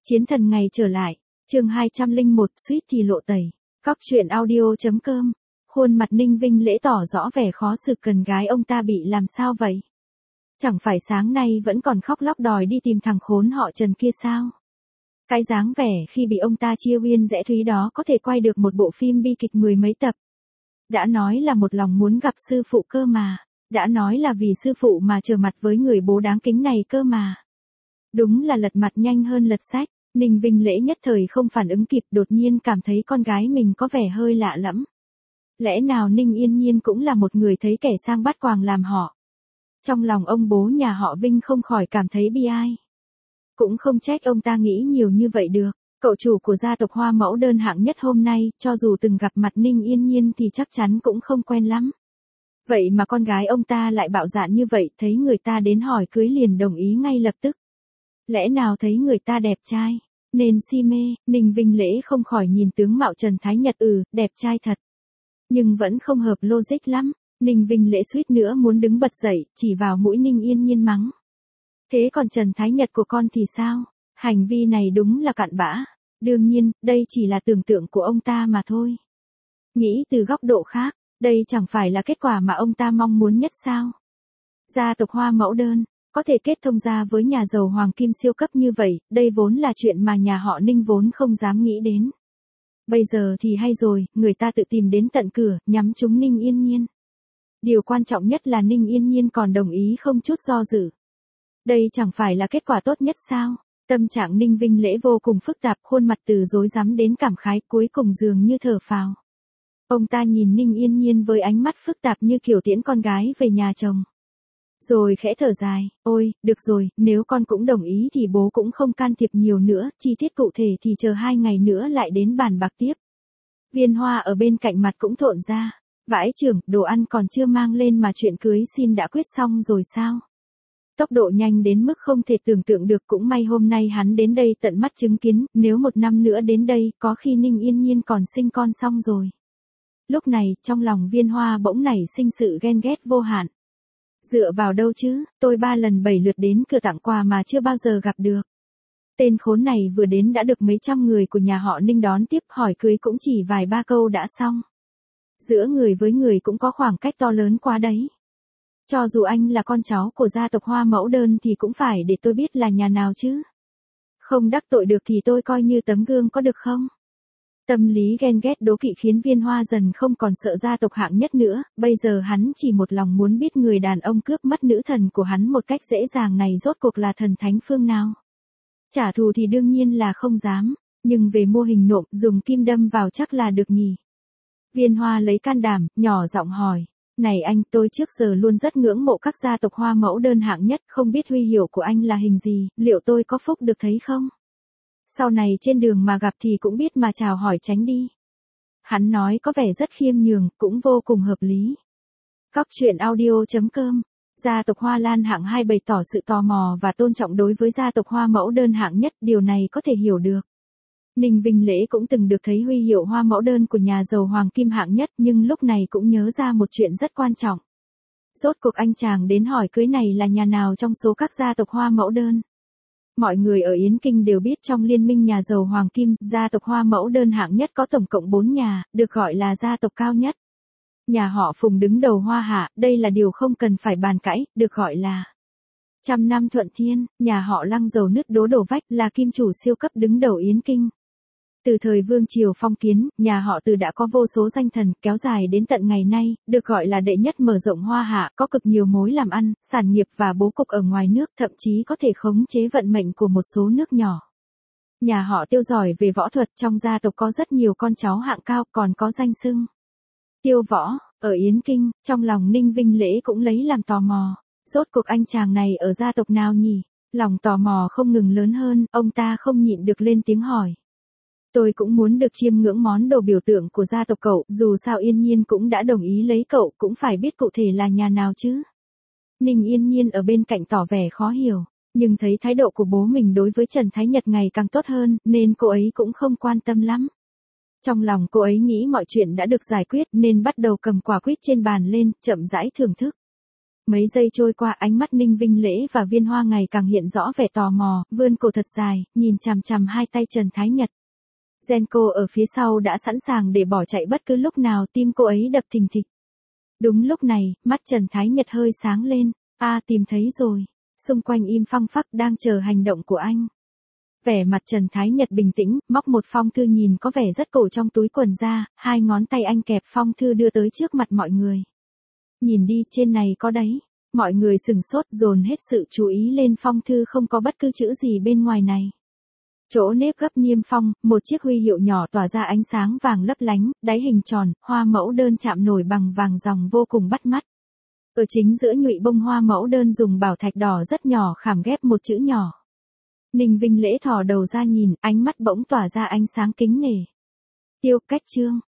Chiến thần ngày trở lại, chương 201 suýt thì lộ tẩy. Cóc truyện audio.com. Khuôn mặt Ninh Vinh Lễ tỏ rõ vẻ khó xử, cần gái ông ta bị làm sao vậy? Chẳng phải sáng nay vẫn còn khóc lóc đòi đi tìm thằng khốn họ Trần kia sao? Cái dáng vẻ khi bị ông ta chia uyên rẽ thúy đó có thể quay được một bộ phim bi kịch mười mấy tập. Đã nói là một lòng muốn gặp sư phụ cơ mà. Đã nói là vì sư phụ mà trở mặt với người bố đáng kính này cơ mà. Đúng là lật mặt nhanh hơn lật sách. Ninh Vinh Lễ nhất thời không phản ứng kịp, đột nhiên cảm thấy con gái mình có vẻ hơi lạ lẫm. Lẽ nào Ninh Yên Nhiên cũng là một người thấy kẻ sang bắt quàng làm họ? Trong lòng ông bố nhà họ Vinh không khỏi cảm thấy bi ai. Cũng không trách ông ta nghĩ nhiều như vậy được. Cậu chủ của gia tộc Hoa Mẫu đơn hạng nhất hôm nay, cho dù từng gặp mặt Ninh Yên Nhiên thì chắc chắn cũng không quen lắm. Vậy mà con gái ông ta lại bạo dạn như vậy, thấy người ta đến hỏi cưới liền đồng ý ngay lập tức. Lẽ nào thấy người ta đẹp trai, nên si mê? Ninh Vinh Lễ không khỏi nhìn tướng mạo Trần Thái Nhật, đẹp trai thật. Nhưng vẫn không hợp logic lắm. Ninh Vinh Lễ suýt nữa muốn đứng bật dậy, chỉ vào mũi Ninh Yên Nhiên mắng. Thế còn Trần Thái Nhật của con thì sao? Hành vi này đúng là cặn bã. Đương nhiên, đây chỉ là tưởng tượng của ông ta mà thôi. Nghĩ từ góc độ khác, đây chẳng phải là kết quả mà ông ta mong muốn nhất sao? Gia tộc Hoa Mẫu đơn có thể kết thông gia với nhà giàu hoàng kim siêu cấp như vậy, đây vốn là chuyện mà nhà họ Ninh vốn không dám nghĩ đến. Bây giờ thì hay rồi, người ta tự tìm đến tận cửa, nhắm trúng Ninh Yên Nhiên. Điều quan trọng nhất là Ninh Yên Nhiên còn đồng ý không chút do dự. Đây chẳng phải là kết quả tốt nhất sao? Tâm trạng Ninh Vinh Lễ vô cùng phức tạp, khuôn mặt từ rối rắm đến cảm khái, cuối cùng dường như thở phào. Ông ta nhìn Ninh Yên Nhiên với ánh mắt phức tạp như kiểu tiễn con gái về nhà chồng. Rồi khẽ thở dài, ôi, được rồi, nếu con cũng đồng ý thì bố cũng không can thiệp nhiều nữa, chi tiết cụ thể thì chờ 2 ngày nữa lại đến bàn bạc tiếp. Viên Hoa ở bên cạnh mặt cũng thộn ra, vãi chưởng, đồ ăn còn chưa mang lên mà chuyện cưới xin đã quyết xong rồi sao? Tốc độ nhanh đến mức không thể tưởng tượng được, cũng may hôm nay hắn đến đây tận mắt chứng kiến, nếu 1 năm nữa đến đây, có khi Ninh Yên Nhiên còn sinh con xong rồi. Lúc này, trong lòng Viên Hoa bỗng nảy sinh sự ghen ghét vô hạn. Dựa vào đâu chứ, tôi 3 lần 7 lượt đến cửa tặng quà mà chưa bao giờ gặp được. Tên khốn này vừa đến đã được mấy trăm người của nhà họ Ninh đón tiếp, hỏi cưới cũng chỉ vài ba câu đã xong. Giữa người với người cũng có khoảng cách to lớn quá đấy. Cho dù anh là con cháu của gia tộc Hoa Mẫu đơn thì cũng phải để tôi biết là nhà nào chứ. Không đắc tội được thì tôi coi như tấm gương có được không? Tâm lý ghen ghét đố kỵ khiến Viên Hoa dần không còn sợ gia tộc hạng nhất nữa, bây giờ hắn chỉ một lòng muốn biết người đàn ông cướp mất nữ thần của hắn một cách dễ dàng này rốt cuộc là thần thánh phương nào. Trả thù thì đương nhiên là không dám, nhưng về mô hình nộm dùng kim đâm vào chắc là được nhỉ. Viên Hoa lấy can đảm, nhỏ giọng hỏi. Này anh, tôi trước giờ luôn rất ngưỡng mộ các gia tộc Hoa Mẫu đơn hạng nhất, không biết huy hiệu của anh là hình gì, liệu tôi có phúc được thấy không? Sau này trên đường mà gặp thì cũng biết mà chào hỏi tránh đi. Hắn nói có vẻ rất khiêm nhường, cũng vô cùng hợp lý. Cóc truyện audio.com. Gia tộc Hoa Lan hạng 2 bày tỏ sự tò mò và tôn trọng đối với gia tộc Hoa Mẫu đơn hạng nhất, điều này có thể hiểu được. Ninh Vinh Lễ cũng từng được thấy huy hiệu Hoa Mẫu đơn của nhà giàu hoàng kim hạng nhất, nhưng lúc này cũng nhớ ra một chuyện rất quan trọng. Rốt cuộc anh chàng đến hỏi cưới này là nhà nào trong số các gia tộc Hoa Mẫu đơn? Mọi người ở Yến Kinh đều biết trong liên minh nhà giàu hoàng kim, gia tộc Hoa Mẫu đơn hạng nhất có tổng cộng 4 nhà, được gọi là gia tộc cao nhất. Nhà họ Phùng đứng đầu Hoa Hạ, đây là điều không cần phải bàn cãi, được gọi là Trăm Năm Thuận Thiên. Nhà họ Lăng dầu nứt đố đổ vách, là kim chủ siêu cấp đứng đầu Yến Kinh. Từ thời Vương Triều phong kiến, nhà họ Từ đã có vô số danh thần, kéo dài đến tận ngày nay, được gọi là đệ nhất mở rộng Hoa Hạ, có cực nhiều mối làm ăn, sản nghiệp và bố cục ở ngoài nước, thậm chí có thể khống chế vận mệnh của một số nước nhỏ. Nhà họ Tiêu giỏi về võ thuật, trong gia tộc có rất nhiều con cháu hạng cao, còn có danh xưng Tiêu Võ. Ở Yến Kinh, trong lòng Ninh Vinh Lễ cũng lấy làm tò mò. Rốt cuộc anh chàng này ở gia tộc nào nhỉ? Lòng tò mò không ngừng lớn hơn, ông ta không nhịn được lên tiếng hỏi. Tôi cũng muốn được chiêm ngưỡng món đồ biểu tượng của gia tộc cậu, dù sao Yên Nhiên cũng đã đồng ý lấy cậu, cũng phải biết cụ thể là nhà nào chứ. Ninh Yên Nhiên ở bên cạnh tỏ vẻ khó hiểu, nhưng thấy thái độ của bố mình đối với Trần Thái Nhật ngày càng tốt hơn, nên cô ấy cũng không quan tâm lắm. Trong lòng cô ấy nghĩ mọi chuyện đã được giải quyết nên bắt đầu cầm quả quýt trên bàn lên, chậm rãi thưởng thức. Mấy giây trôi qua, ánh mắt Ninh Vinh Lễ và Viên Hoa ngày càng hiện rõ vẻ tò mò, vươn cổ thật dài, nhìn chằm chằm hai tay Trần Thái Nhật. Genco ở phía sau đã sẵn sàng để bỏ chạy bất cứ lúc nào, tim cô ấy đập thình thịch. Đúng lúc này, mắt Trần Thái Nhật hơi sáng lên, tìm thấy rồi. Xung quanh im phăng phắc, đang chờ hành động của anh. Vẻ mặt Trần Thái Nhật bình tĩnh, móc một phong thư nhìn có vẻ rất cổ trong túi quần ra, hai ngón tay anh kẹp phong thư đưa tới trước mặt mọi người. Nhìn đi, trên này có đấy. Mọi người sừng sốt, dồn hết sự chú ý lên phong thư, không có bất cứ chữ gì bên ngoài này. Chỗ nếp gấp niêm phong, một chiếc huy hiệu nhỏ tỏa ra ánh sáng vàng lấp lánh, đáy hình tròn, hoa mẫu đơn chạm nổi bằng vàng ròng vô cùng bắt mắt. Ở chính giữa nhụy bông hoa mẫu đơn dùng bảo thạch đỏ rất nhỏ khảm ghép một chữ nhỏ. Ninh Vinh Lễ thò đầu ra nhìn, ánh mắt bỗng tỏa ra ánh sáng kính nể. Tiêu Cách Trương,